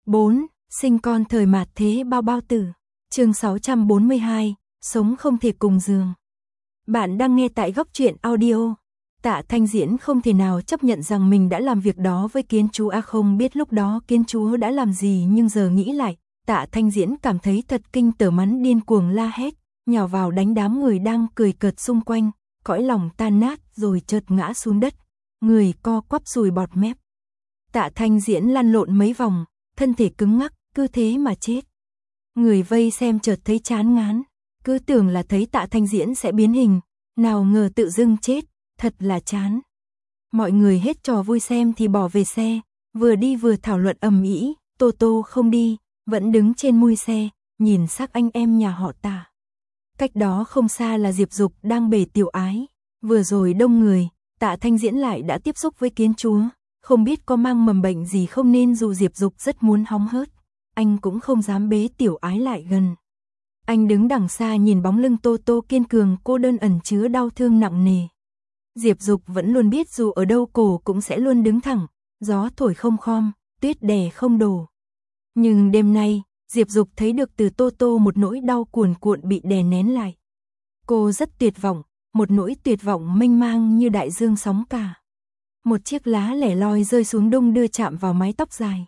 4. Sinh con thời mạt thế bao bao tử. Chương 642, sống không thể cùng giường. Bạn đang nghe tại Góc Truyện Audio. Tạ Thanh Diễn không thể nào chấp nhận rằng mình đã làm việc đó với Kiến Chúa. Không biết lúc đó Kiến Chúa đã làm gì, nhưng giờ nghĩ lại, Tạ Thanh Diễn cảm thấy thật kinh tởm, mắn điên cuồng la hét, nhào vào đánh đám người đang cười cợt xung quanh, cõi lòng tan nát rồi chợt ngã xuống đất, người co quắp sùi bọt mép. Tạ Thanh Diễn lăn lộn mấy vòng, thân thể cứng ngắc, cứ thế mà chết. Người vây xem chợt thấy chán ngán, cứ tưởng là thấy Tạ Thanh Diễn sẽ biến hình, nào ngờ tự dưng chết, thật là chán. Mọi người hết trò vui xem thì bỏ về xe, vừa đi vừa thảo luận ầm ĩ. Tô Tô không đi, vẫn đứng trên mui xe, nhìn xác anh em nhà họ Tạ. Cách đó không xa là Diệp Dục đang bể tiểu ái. Vừa rồi đông người, Tạ Thanh Diễn lại đã tiếp xúc với Kiến Chúa, không biết có mang mầm bệnh gì không, nên dù Diệp Dục rất muốn hóng hớt, anh cũng không dám bế tiểu ái lại gần. Anh đứng đằng xa nhìn bóng lưng Tô Tô kiên cường cô đơn ẩn chứa đau thương nặng nề. Diệp Dục vẫn luôn biết dù ở đâu cổ cũng sẽ luôn đứng thẳng, gió thổi không khom, tuyết đè không đổ. Nhưng đêm nay, Diệp Dục thấy được từ Tô Tô một nỗi đau cuồn cuộn bị đè nén lại. Cô rất tuyệt vọng, một nỗi tuyệt vọng mênh mang như đại dương sóng cả. Một chiếc lá lẻ loi rơi xuống đung đưa chạm vào mái tóc dài.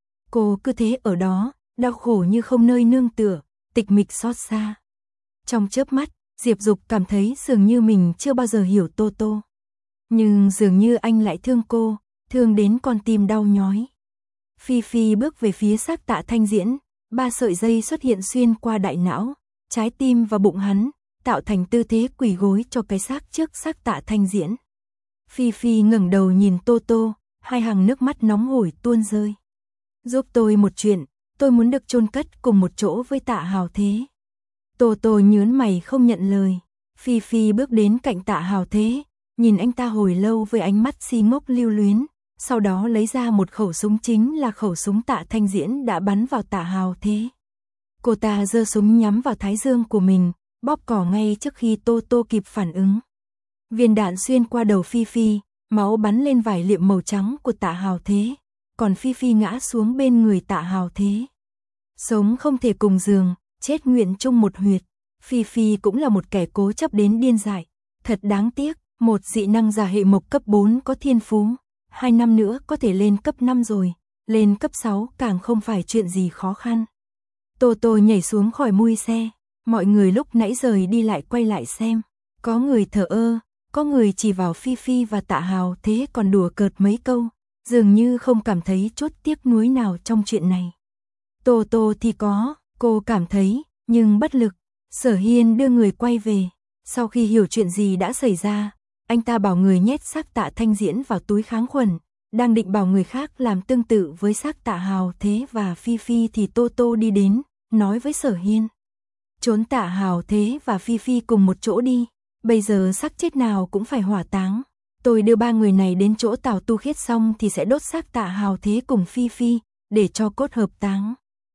Cô cứ thế ở đó, đau khổ như không nơi nương tựa, tịch mịch xót xa. Trong chớp mắt, Diệp Dục cảm thấy dường như mình chưa bao giờ hiểu Tô Tô. Nhưng dường như anh lại thương cô, thương đến con tim đau nhói. Phi Phi bước về phía xác Tạ Thanh Diễn, 3 sợi dây xuất hiện xuyên qua đại não, trái tim và bụng hắn, tạo thành tư thế quỳ gối cho cái xác trước xác Tạ Thanh Diễn. Phi Phi ngẩng đầu nhìn Tô Tô, hai hàng nước mắt nóng hổi tuôn rơi. Giúp tôi một chuyện, tôi muốn được chôn cất cùng một chỗ với Tạ Hào Thế. Tô Tô nhớn mày không nhận lời. Phi Phi bước đến cạnh Tạ Hào Thế, nhìn anh ta hồi lâu với ánh mắt si ngốc lưu luyến, sau đó lấy ra một khẩu súng, chính là khẩu súng Tạ Thanh Diễn đã bắn vào Tạ Hào Thế. Cô ta giơ súng nhắm vào thái dương của mình, bóp cò ngay trước khi Tô Tô kịp phản ứng. Viên đạn xuyên qua đầu Phi Phi, máu bắn lên vải liệm màu trắng của Tạ Hào Thế, còn Phi Phi ngã xuống bên người Tạ Hào Thế. Sống không thể cùng giường, chết nguyện chung một huyệt. Phi Phi cũng là một kẻ cố chấp đến điên dại. Thật đáng tiếc, một dị năng giả hệ mộc cấp 4 có thiên phú, 2 năm nữa có thể lên cấp 5 rồi, lên cấp 6 càng không phải chuyện gì khó khăn. Tô Tô nhảy xuống khỏi mui xe, mọi người lúc nãy rời đi lại quay lại xem. Có người thờ ơ, có người chỉ vào Phi Phi và Tạ Hào Thế còn đùa cợt mấy câu, dường như không cảm thấy chút tiếc nuối nào trong chuyện này. Tô Tô thì có, cô cảm thấy, nhưng bất lực. Sở Hiên đưa người quay về, sau khi hiểu chuyện gì đã xảy ra, anh ta bảo người nhét xác Tạ Thanh Diễn vào túi kháng khuẩn, đang định bảo người khác làm tương tự với xác Tạ Hào Thế và Phi Phi thì Tô Tô đi đến, nói với Sở Hiên. Trốn Tạ Hào Thế và Phi Phi cùng một chỗ đi, bây giờ xác chết nào cũng phải hỏa táng. Tôi đưa 3 người này đến chỗ Tào Tu Khiết xong thì sẽ đốt xác Tạ Hào Thế cùng Phi Phi, để cho cốt hợp táng.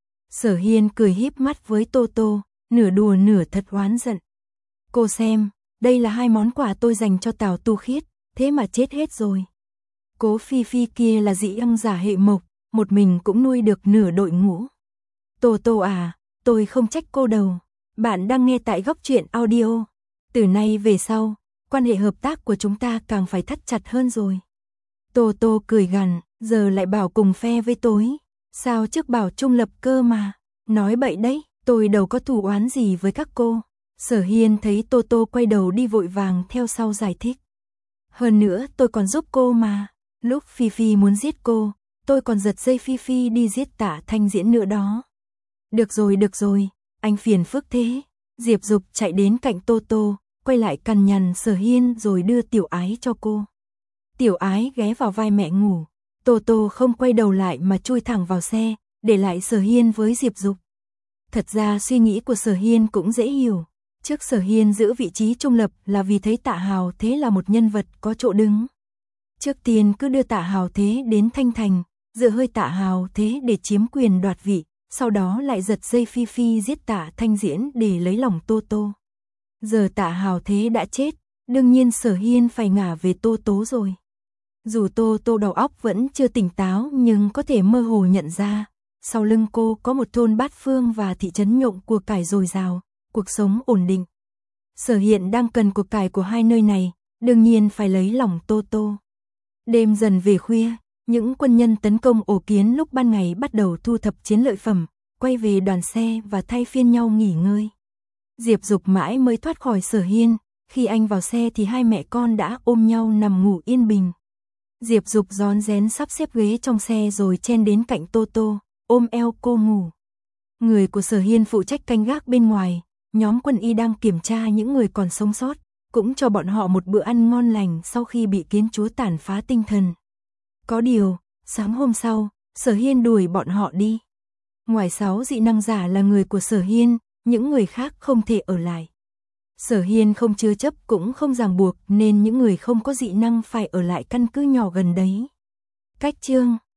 Sở Hiên cười híp mắt với Tô Tô, nửa đùa nửa thật oán giận. Cô xem, đây là 2 món quà tôi dành cho Tào Tu Khiết, thế mà chết hết rồi. Cố Phi Phi kia là dị năng giả hệ mộc, một mình cũng nuôi được nửa đội ngũ. Tô Tô à, tôi không trách cô đâu. Bạn đang nghe tại Góc Truyện Audio. Từ nay về sau, quan hệ hợp tác của chúng ta càng phải thắt chặt hơn rồi. Tô Tô cười gằn, giờ lại bảo cùng phe với tôi. Sao trước bảo trung lập cơ mà, nói bậy đấy, tôi đâu có thù oán gì với các cô. Sở Hiên thấy Tô Tô quay đầu đi vội vàng theo sau giải thích. Hơn nữa tôi còn giúp cô mà, lúc Phi Phi muốn giết cô, tôi còn giật dây Phi Phi đi giết Tạ Thanh Diễn nữa đó. Được rồi, anh phiền phức thế. Diệp Dục chạy đến cạnh Tô Tô, quay lại cằn nhằn Sở Hiên rồi đưa Tiểu Ái cho cô. Tiểu Ái ghé vào vai mẹ ngủ. Tô Tô không quay đầu lại mà chui thẳng vào xe, để lại Sở Hiên với Diệp Dục. Thật ra suy nghĩ của Sở Hiên cũng dễ hiểu. Trước Sở Hiên giữ vị trí trung lập là vì thấy Tạ Hào Thế là một nhân vật có chỗ đứng. Trước tiên cứ đưa Tạ Hào Thế đến Thanh Thành, dựa hơi Tạ Hào Thế để chiếm quyền đoạt vị, sau đó lại giật dây Phi Phi giết Tạ Thanh Diễn để lấy lòng Tô Tô. Giờ Tạ Hào Thế đã chết, đương nhiên Sở Hiên phải ngả về Tô Tố rồi. Dù Tô Tô đầu óc vẫn chưa tỉnh táo nhưng có thể mơ hồ nhận ra, Sau lưng cô có một thôn bát phương và thị trấn nhộn của cải dồi dào, cuộc sống ổn định. Sở Hiện đang cần của cải của hai nơi này, đương nhiên phải lấy lòng Tô Tô. Đêm dần về khuya, những quân nhân tấn công ổ kiến lúc ban ngày bắt đầu thu thập chiến lợi phẩm, quay về đoàn xe và thay phiên nhau nghỉ ngơi. Diệp Dục mãi mới thoát khỏi Sở Hiên, khi anh vào xe thì hai mẹ con đã ôm nhau nằm ngủ yên bình. Diệp Dục rón rén sắp xếp ghế trong xe rồi chen đến cạnh Tô Tô, ôm eo cô ngủ. Người của Sở Hiên phụ trách canh gác bên ngoài, nhóm quân y đang kiểm tra những người còn sống sót, cũng cho bọn họ một bữa ăn ngon lành sau khi bị kiến chúa tàn phá tinh thần. Có điều, sáng hôm sau, Sở Hiên đuổi bọn họ đi. Ngoài 6 dị năng giả là người của Sở Hiên, những người khác không thể ở lại. Sở Hiên không chứa chấp cũng không ràng buộc nên những người không có dị năng phải ở lại căn cứ nhỏ gần đấy. Cách chương